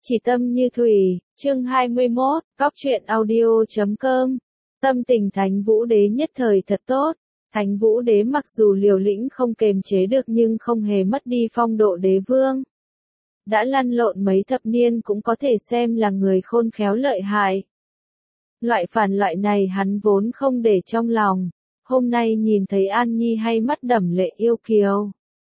Chỉ tâm như thủy, chương 21, Cóc truyện audio.com. Tâm tình Thánh Vũ Đế nhất thời thật tốt. Thánh Vũ Đế mặc dù liều lĩnh không kềm chế được nhưng không hề mất đi phong độ đế vương. Đã lăn lộn mấy thập niên cũng có thể xem là người khôn khéo lợi hại. Loại phản loại này hắn vốn không để trong lòng. Hôm nay nhìn thấy An Nhi hay mắt đẫm lệ yêu kiều.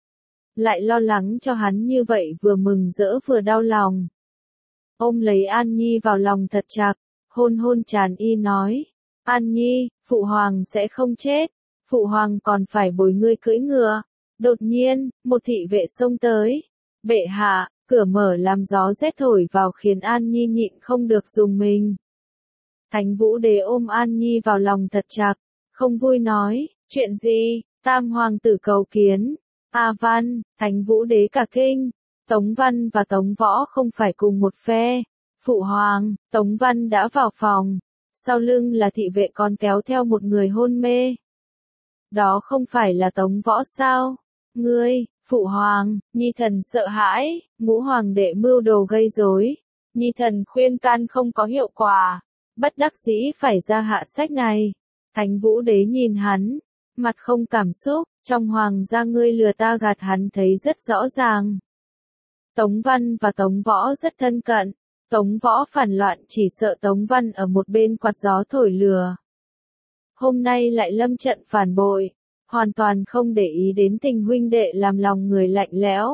Lại lo lắng cho hắn như vậy vừa mừng rỡ vừa đau lòng. Ôm lấy An Nhi vào lòng thật chặt, hôn hôn tràn y nói. An Nhi, Phụ Hoàng sẽ không chết, Phụ Hoàng còn phải bồi ngươi cưỡi ngựa. Đột nhiên, một thị vệ xông tới. Bệ hạ, cửa mở làm gió rét thổi vào khiến An Nhi nhịn không được rùng mình. Thánh Vũ Đế ôm An Nhi vào lòng thật chặt, không vui nói, chuyện gì, Tam Hoàng tử cầu kiến. A Văn, Thánh Vũ Đế cả kinh. Tống Văn và Tống Võ không phải cùng một phe. Phụ Hoàng, Tống Văn đã vào phòng. Sau lưng là thị vệ còn kéo theo một người hôn mê. Đó không phải là Tống Võ sao? Ngươi, Phụ Hoàng, Nhi thần sợ hãi, Ngũ Hoàng đệ mưu đồ gây rối. Nhi thần khuyên can không có hiệu quả. Bất đắc dĩ phải ra hạ sách này. Thánh Vũ Đế nhìn hắn, mặt không cảm xúc, trong hoàng gia ngươi lừa ta gạt hắn thấy rất rõ ràng. Tống Văn và Tống Võ rất thân cận, Tống Võ phản loạn chỉ sợ Tống Văn ở một bên quạt gió thổi lừa. Hôm nay lại lâm trận phản bội, hoàn toàn không để ý đến tình huynh đệ làm lòng người lạnh lẽo.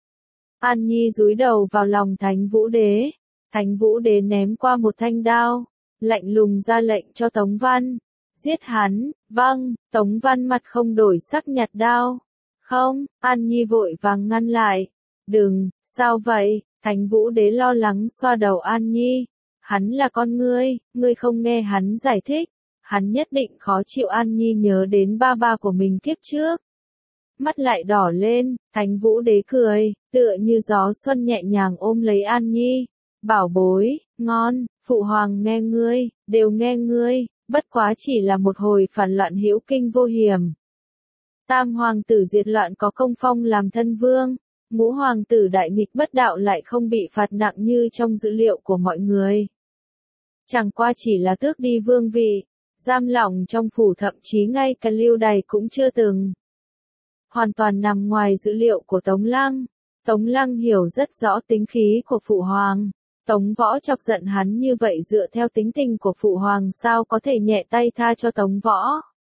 An Nhi dúi đầu vào lòng Thánh Vũ Đế, Thánh Vũ Đế ném qua một thanh đao, lạnh lùng ra lệnh cho Tống Văn. Giết hắn, vâng, Tống Văn mặt không đổi sắc nhặt đao. Không, An Nhi vội vàng ngăn lại. Đừng, sao vậy? Thánh Vũ Đế lo lắng xoa đầu An Nhi. Hắn là con ngươi không nghe hắn giải thích. Hắn nhất định khó chịu. An Nhi nhớ đến ba ba của mình kiếp trước. Mắt lại đỏ lên, Thánh Vũ Đế cười, tựa như gió xuân nhẹ nhàng ôm lấy An Nhi. Bảo bối, ngon, Phụ Hoàng nghe ngươi, đều nghe ngươi. Bất quá chỉ là một hồi phản loạn hữu kinh vô hiểm. Tam Hoàng tử diệt loạn có công phong làm thân vương, Ngũ Hoàng tử đại nghịch bất đạo lại không bị phạt nặng như trong dữ liệu của mọi người. Chẳng qua chỉ là tước đi vương vị, giam lỏng trong phủ, thậm chí ngay cả lưu đày cũng chưa từng. Hoàn toàn nằm ngoài dữ liệu của Tống Lăng. Tống Lăng hiểu rất rõ tính khí của Phụ Hoàng. Tống Võ chọc giận hắn như vậy dựa theo tính tình của Phụ Hoàng sao có thể nhẹ tay tha cho Tống Võ.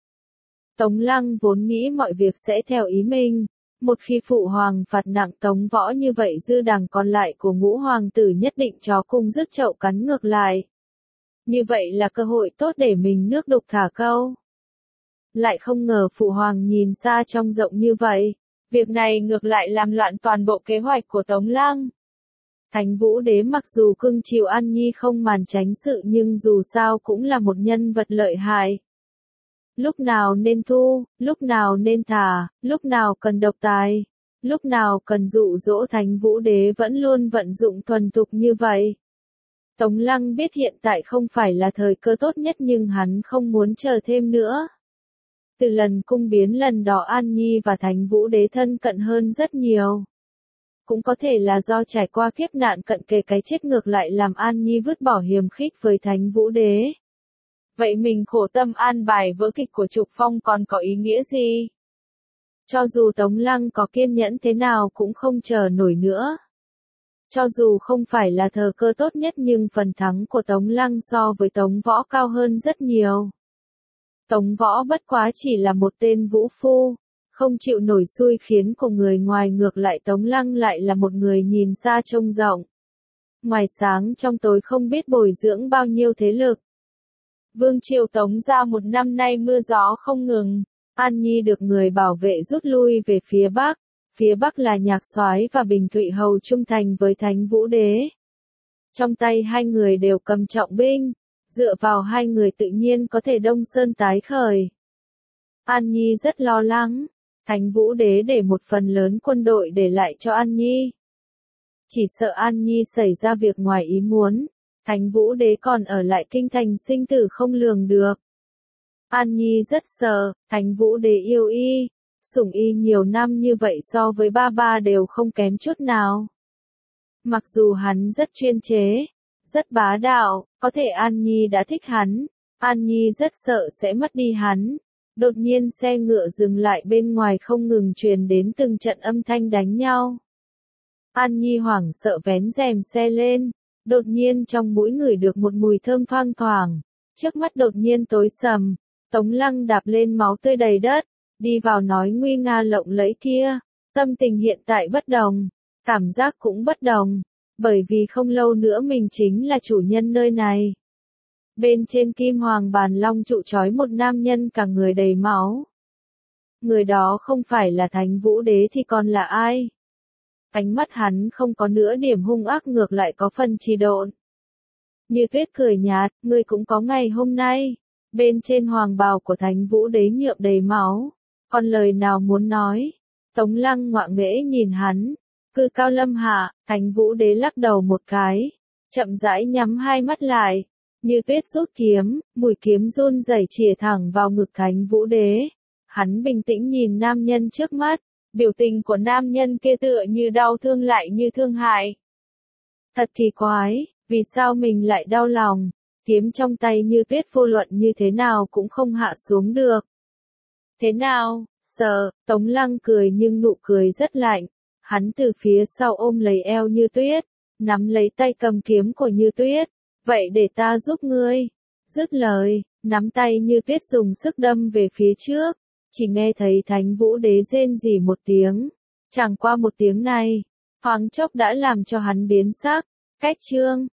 Tống Lăng vốn nghĩ mọi việc sẽ theo ý mình. Một khi Phụ Hoàng phạt nặng Tống Võ như vậy dư đằng còn lại của Ngũ Hoàng tử nhất định chó cung rước chậu cắn ngược lại. Như vậy là cơ hội tốt để mình nước đục thả câu. Lại không ngờ Phụ Hoàng nhìn xa trông rộng như vậy. Việc này ngược lại làm loạn toàn bộ kế hoạch của Tống Lăng. Thánh Vũ Đế mặc dù cưng chiều An Nhi không màn tránh sự nhưng dù sao cũng là một nhân vật lợi hại. Lúc nào nên thu, lúc nào nên thả, lúc nào cần độc tài, lúc nào cần dụ dỗ. Thánh Vũ Đế vẫn luôn vận dụng thuần thục như vậy. Tống Lăng biết hiện tại không phải là thời cơ tốt nhất nhưng hắn không muốn chờ thêm nữa. Từ lần cung biến lần đó An Nhi và Thánh Vũ Đế thân cận hơn rất nhiều. Cũng có thể là do trải qua kiếp nạn cận kề cái chết ngược lại làm An Nhi vứt bỏ hiềm khích với Thánh Vũ Đế. Vậy mình khổ tâm an bài vở kịch của Trục Phong còn có ý nghĩa gì? Cho dù Tống Lăng có kiên nhẫn thế nào cũng không chờ nổi nữa. Cho dù không phải là thời cơ tốt nhất nhưng phần thắng của Tống Lăng so với Tống Võ cao hơn rất nhiều. Tống Võ bất quá chỉ là một tên vũ phu. Không chịu nổi xui khiến của người ngoài, ngược lại Tống Lăng lại là một người nhìn xa trông rộng. Ngoài sáng trong tối không biết bồi dưỡng bao nhiêu thế lực. Vương triều Tống ra một năm nay mưa gió không ngừng. An Nhi được người bảo vệ rút lui về phía Bắc. Phía Bắc là Nhạc Soái và Bình Thụy Hầu trung thành với Thánh Vũ Đế. Trong tay hai người đều cầm trọng binh. Dựa vào hai người tự nhiên có thể Đông Sơn tái khởi. An Nhi rất lo lắng. Thánh Vũ Đế để một phần lớn quân đội để lại cho An Nhi. Chỉ sợ An Nhi xảy ra việc ngoài ý muốn. Thánh Vũ Đế còn ở lại kinh thành sinh tử không lường được. An Nhi rất sợ, Thánh Vũ Đế yêu y, sủng y nhiều năm như vậy so với ba ba đều không kém chút nào. Mặc dù hắn rất chuyên chế, rất bá đạo, có thể An Nhi đã thích hắn. An Nhi rất sợ sẽ mất đi hắn. Đột nhiên xe ngựa dừng lại bên ngoài không ngừng truyền đến từng trận âm thanh đánh nhau. An Nhi hoảng sợ vén rèm xe lên. Đột nhiên trong mũi ngửi được một mùi thơm thoang thoảng. Trước mắt đột nhiên tối sầm. Tống Lăng đạp lên máu tươi đầy đất. Đi vào nói nguy nga lộng lẫy kia. Tâm tình hiện tại bất đồng. Cảm giác cũng bất đồng. Bởi vì không lâu nữa mình chính là chủ nhân nơi này. Bên trên kim hoàng bàn long trụ trói một nam nhân cả người đầy máu. Người đó không phải là Thánh Vũ Đế thì còn là ai? Ánh mắt hắn không có nửa điểm hung ác, ngược lại có phần trì độn. Như Tuyết cười nhạt, ngươi cũng có ngày hôm nay. Bên trên hoàng bào của Thánh Vũ Đế nhuộm đầy máu. Còn lời nào muốn nói? Tống Lăng ngọa nghễ nhìn hắn. Cư cao lâm hạ, Thánh Vũ Đế lắc đầu một cái. Chậm rãi nhắm hai mắt lại. Như Tuyết rút kiếm, mũi kiếm run rẩy chìa thẳng vào ngực Thánh Vũ Đế. Hắn bình tĩnh nhìn nam nhân trước mắt. Biểu tình của nam nhân kia tựa như đau thương lại như thương hại. Thật kỳ quái, vì sao mình lại đau lòng? Kiếm trong tay Như Tuyết vô luận như thế nào cũng không hạ xuống được. Thế nào, sợ? Tống Lăng cười nhưng nụ cười rất lạnh. Hắn từ phía sau ôm lấy eo Như Tuyết, nắm lấy tay cầm kiếm của Như Tuyết. Vậy để ta giúp ngươi. Dứt lời, nắm tay Như Tuyết dùng sức đâm về phía trước. Chỉ nghe thấy Thánh Vũ Đế rên rỉ một tiếng. Chẳng qua một tiếng này, thoáng chốc đã làm cho hắn biến sắc. Cách chương